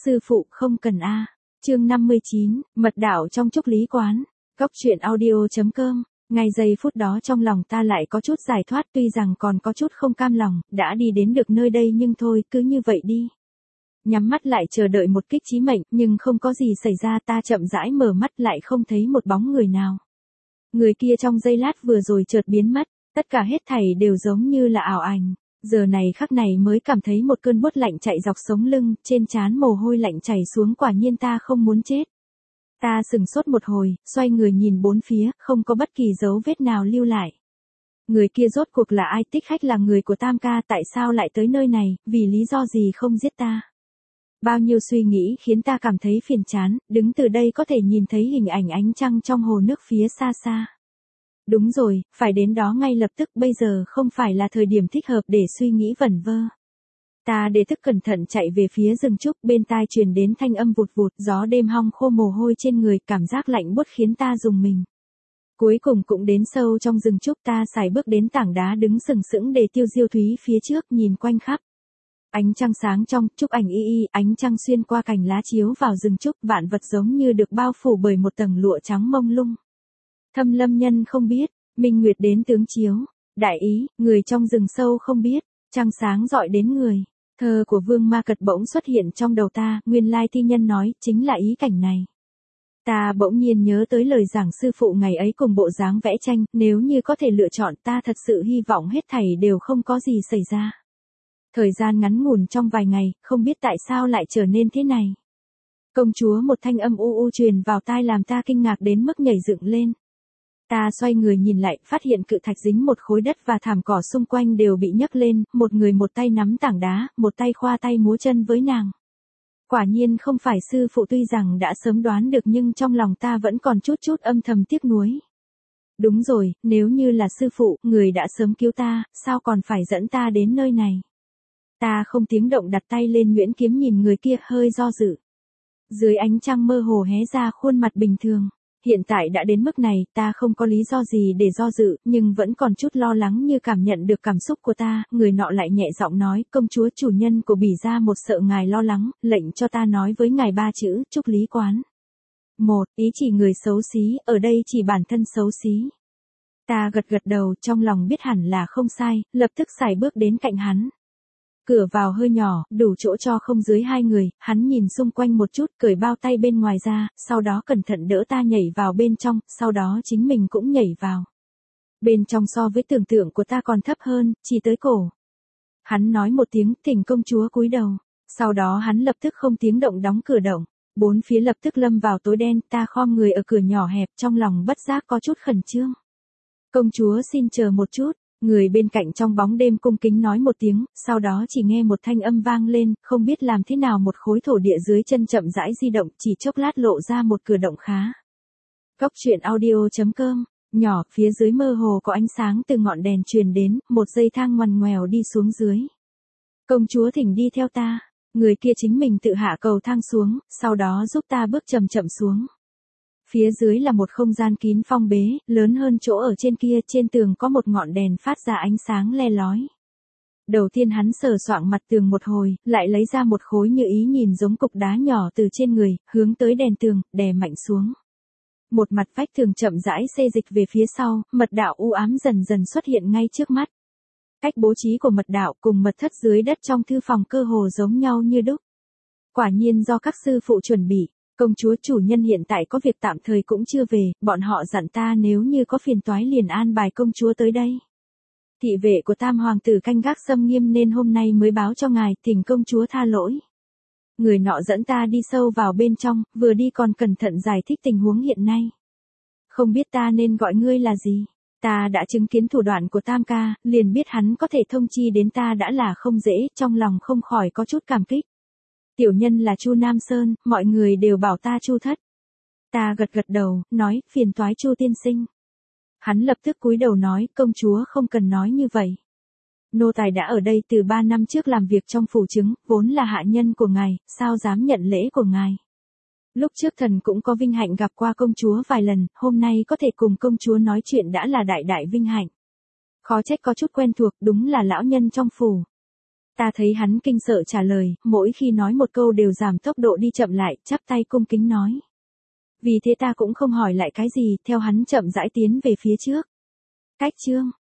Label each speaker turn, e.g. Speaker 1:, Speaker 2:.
Speaker 1: sư phụ không cần a. Chương 59, mật đạo trong Trúc Lý quán. Cóc truyện audio.com. Ngay giây phút đó trong lòng ta lại có chút giải thoát, tuy rằng còn có chút không cam lòng, đã đi đến được nơi đây nhưng thôi, cứ như vậy đi. Nhắm mắt lại chờ đợi một kích chí mệnh, nhưng không có gì xảy ra, ta chậm rãi mở mắt lại không thấy một bóng người nào. Người kia trong giây lát vừa rồi chợt biến mất, tất cả hết thảy đều giống như là ảo ảnh. Giờ này khắc này mới cảm thấy một cơn buốt lạnh chạy dọc sống lưng, trên trán mồ hôi lạnh chảy xuống, quả nhiên ta không muốn chết. Ta sững sốt một hồi, xoay người nhìn bốn phía, không có bất kỳ dấu vết nào lưu lại. Người kia rốt cuộc là ai? Tích Khách là người của Tam ca, tại sao lại tới nơi này, vì lý do gì không giết ta? Bao nhiêu suy nghĩ khiến ta cảm thấy phiền chán, đứng từ đây có thể nhìn thấy hình ảnh ánh trăng trong hồ nước phía xa xa. Đúng rồi, phải đến đó ngay lập tức, bây giờ không phải là thời điểm thích hợp để suy nghĩ vẩn vơ. Ta để thức cẩn thận chạy về phía rừng trúc, bên tai truyền đến thanh âm vụt vụt, gió đêm hong khô mồ hôi trên người, cảm giác lạnh buốt khiến ta rùng mình. Cuối cùng cũng đến sâu trong rừng trúc, ta sải bước đến tảng đá đứng sừng sững để tiêu diêu thúy phía trước, nhìn quanh khắp. Ánh trăng sáng trong, trúc ảnh y y, ánh trăng xuyên qua cành lá chiếu vào rừng trúc, vạn vật giống như được bao phủ bởi một tầng lụa trắng mông lung. Thâm lâm nhân không biết, minh nguyệt đến tướng chiếu, đại ý, người trong rừng sâu không biết, trăng sáng dọi đến người. Thơ của Vương Ma Cật bỗng xuất hiện trong đầu ta, nguyên lai thi nhân nói, chính là ý cảnh này. Ta bỗng nhiên nhớ tới lời giảng sư phụ ngày ấy cùng bộ dáng vẽ tranh, nếu như có thể lựa chọn, ta thật sự hy vọng hết thảy đều không có gì xảy ra. Thời gian ngắn ngủn trong vài ngày, không biết tại sao lại trở nên thế này. Công chúa, một thanh âm u u truyền vào tai làm ta kinh ngạc đến mức nhảy dựng lên. Ta xoay người nhìn lại, phát hiện cự thạch dính một khối đất và thảm cỏ xung quanh đều bị nhấc lên, một người một tay nắm tảng đá, một tay khoa tay múa chân với nàng. Quả nhiên không phải sư phụ, tuy rằng đã sớm đoán được nhưng trong lòng ta vẫn còn chút chút âm thầm tiếc nuối. Đúng rồi, nếu như là sư phụ, người đã sớm cứu ta, sao còn phải dẫn ta đến nơi này. Ta không tiếng động đặt tay lên nhuyễn kiếm, nhìn người kia hơi do dự. Dưới ánh trăng mơ hồ hé ra khuôn mặt bình thường. Hiện tại đã đến mức này, ta không có lý do gì để do dự, nhưng vẫn còn chút lo lắng như cảm nhận được cảm xúc của ta. Người nọ lại nhẹ giọng nói, công chúa, chủ nhân của Bỉ gia một sợ ngài lo lắng, lệnh cho ta nói với ngài 3 chữ, Trúc Lý quán. 1. Ý chỉ người xấu xí, ở đây chỉ bản thân xấu xí. Ta gật gật đầu, trong lòng biết hẳn là không sai, lập tức sải bước đến cạnh hắn. Cửa vào hơi nhỏ, đủ chỗ cho không dưới 2 người, hắn nhìn xung quanh một chút, cởi bao tay bên ngoài ra, sau đó cẩn thận đỡ ta nhảy vào bên trong, sau đó chính mình cũng nhảy vào. Bên trong so với tưởng tượng của ta còn thấp hơn, chỉ tới cổ. Hắn nói một tiếng, thỉnh công chúa cúi đầu. Sau đó hắn lập tức không tiếng động đóng cửa động. Bốn phía lập tức lâm vào tối đen, ta khom người ở cửa nhỏ hẹp, trong lòng bất giác có chút khẩn trương. Công chúa xin chờ một chút. Người bên cạnh trong bóng đêm cung kính nói một tiếng, sau đó chỉ nghe một thanh âm vang lên, không biết làm thế nào một khối thổ địa dưới chân chậm rãi di động, chỉ chốc lát lộ ra một cửa động khá. Cóc truyện audio.com, nhỏ, phía dưới mơ hồ có ánh sáng từ ngọn đèn truyền đến, một dây thang ngoằn ngoèo đi xuống dưới. Công chúa thỉnh đi theo ta, người kia chính mình tự hạ cầu thang xuống, sau đó giúp ta bước chậm chậm xuống. Phía dưới là một không gian kín phong bế, lớn hơn chỗ ở trên kia, trên tường có một ngọn đèn phát ra ánh sáng le lói. Đầu tiên hắn sờ soạng mặt tường một hồi, lại lấy ra một khối như ý nhìn giống cục đá nhỏ từ trên người, hướng tới đèn tường, đè mạnh xuống. Một mặt vách tường chậm rãi xê dịch về phía sau, mật đạo u ám dần dần xuất hiện ngay trước mắt. Cách bố trí của mật đạo cùng mật thất dưới đất trong thư phòng cơ hồ giống nhau như đúc. Quả nhiên do các sư phụ chuẩn bị. Công chúa, chủ nhân hiện tại có việc tạm thời cũng chưa về, bọn họ dặn ta nếu như có phiền toái liền an bài công chúa tới đây. Thị vệ của Tam hoàng tử canh gác xâm nghiêm nên hôm nay mới báo cho ngài, thỉnh công chúa tha lỗi. Người nọ dẫn ta đi sâu vào bên trong, vừa đi còn cẩn thận giải thích tình huống hiện nay. Không biết ta nên gọi ngươi là gì? Ta đã chứng kiến thủ đoạn của Tam ca, liền biết hắn có thể thông chi đến ta đã là không dễ, trong lòng không khỏi có chút cảm kích. Tiểu nhân là Chu Nam Sơn, mọi người đều bảo ta Chu thất. Ta gật gật đầu, nói, phiền toái Chu tiên sinh. Hắn lập tức cúi đầu nói, công chúa không cần nói như vậy. Nô tài đã ở đây từ 3 năm trước làm việc trong phủ chứng, vốn là hạ nhân của ngài, sao dám nhận lễ của ngài. Lúc trước thần cũng có vinh hạnh gặp qua công chúa vài lần, hôm nay có thể cùng công chúa nói chuyện đã là đại đại vinh hạnh. Khó trách có chút quen thuộc, đúng là lão nhân trong phủ. Ta thấy hắn kinh sợ trả lời, mỗi khi nói một câu đều giảm tốc độ đi chậm lại, chắp tay cung kính nói. Vì thế ta cũng không hỏi lại cái gì, theo hắn chậm rãi tiến về phía trước. Cách chương